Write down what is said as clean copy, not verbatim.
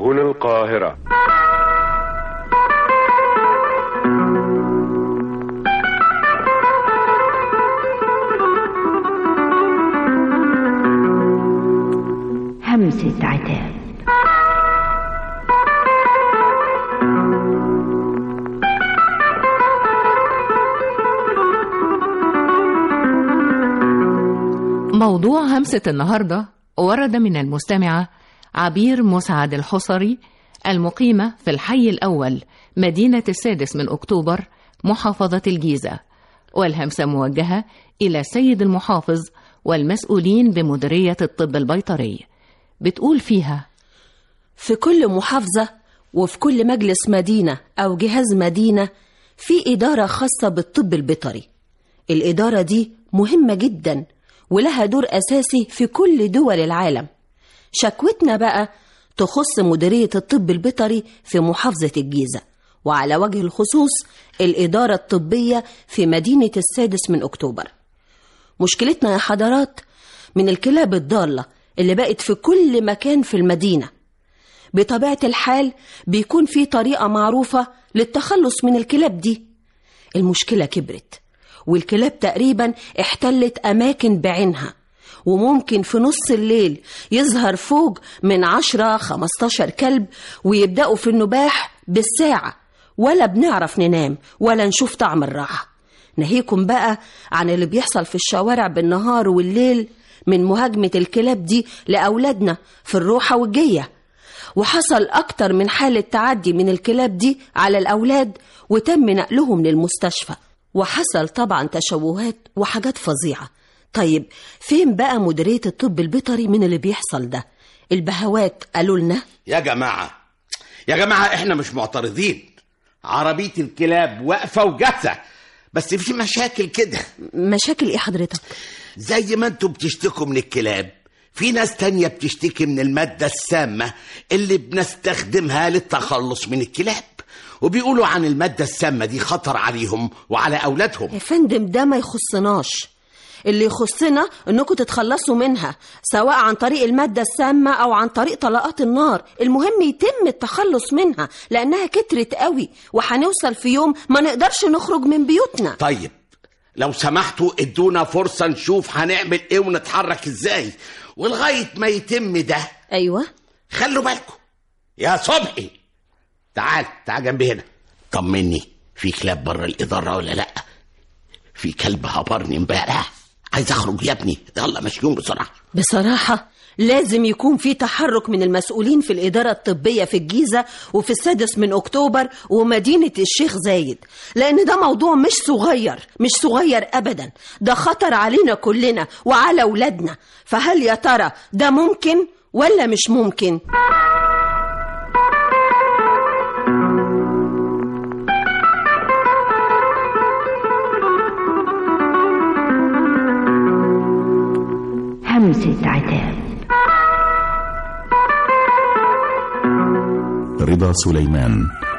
هنا القاهرة. همسة عتاب. موضوع همسة النهاردة ورد من المستمعة عبير مسعد الحصري المقيمة في الحي الأول مدينة 6 أكتوبر محافظة الجيزة، والهمسة موجهة إلى السيد المحافظ والمسؤولين بمديرية الطب البيطري. بتقول فيها: في كل محافظة وفي كل مجلس مدينة أو جهاز مدينة في إدارة خاصة بالطب البيطري. الإدارة دي مهمة جدا ولها دور أساسي في كل دول العالم. شكوتنا بقى تخص مديرية الطب البيطري في محافظة الجيزة، وعلى وجه الخصوص الإدارة الطبية في مدينة 6 أكتوبر. مشكلتنا يا حضرات من الكلاب الضالة اللي بقت في كل مكان في المدينة. بطبيعة الحال بيكون في طريقة معروفة للتخلص من الكلاب دي. المشكلة كبرت والكلاب تقريبا احتلت أماكن بعينها، وممكن في نص الليل يظهر فوق من 10-15 كلب ويبدأوا في النباح بالساعة، ولا بنعرف ننام ولا نشوف طعم الراحة. ناهيكم بقى عن اللي بيحصل في الشوارع بالنهار والليل من مهاجمة الكلاب دي لأولادنا في الروحة والجية. وحصل أكتر من حالة تعدي من الكلاب دي على الأولاد وتم نقلهم للمستشفى، وحصل طبعا تشوهات وحاجات فظيعة. طيب فين بقى مديرية الطب البيطري من اللي بيحصل ده؟ البهوات قالوا لنا: يا جماعة احنا مش معترضين، عربية الكلاب واقفة وجاهزة، بس في مشاكل كده. مشاكل ايه حضرتك؟ زي ما انتوا بتشتكوا من الكلاب، في ناس تانية بتشتكي من المادة السامة اللي بنستخدمها للتخلص من الكلاب، وبيقولوا عن المادة السامة دي خطر عليهم وعلى أولادهم. يا فندم ده ما يخصناش، اللي يخصنا انكم تتخلصوا منها سواء عن طريق المادة السامة او عن طريق طلقات النار. المهم يتم التخلص منها لانها كترت قوي، وهنوصل في يوم ما نقدرش نخرج من بيوتنا. طيب لو سمحتوا ادونا فرصة نشوف هنعمل ايه ونتحرك ازاي، ولغاية ما يتم ده. ايوه خلوا بالكم يا صبحي، تعال جنبي هنا، طمني، في كلاب بره الإدارة ولا لا؟ في كلب هبرني امبارح، عايز اخرج يا ابني، يلا مشيون بصراحة لازم يكون في تحرك من المسؤولين في الإدارة الطبية في الجيزة وفي 6 أكتوبر ومدينة الشيخ زايد، لأن ده موضوع مش صغير أبدا، ده خطر علينا كلنا وعلى أولادنا. فهل يا ترى ده ممكن ولا مش ممكن؟ همسة عتاب. رضا سليمان.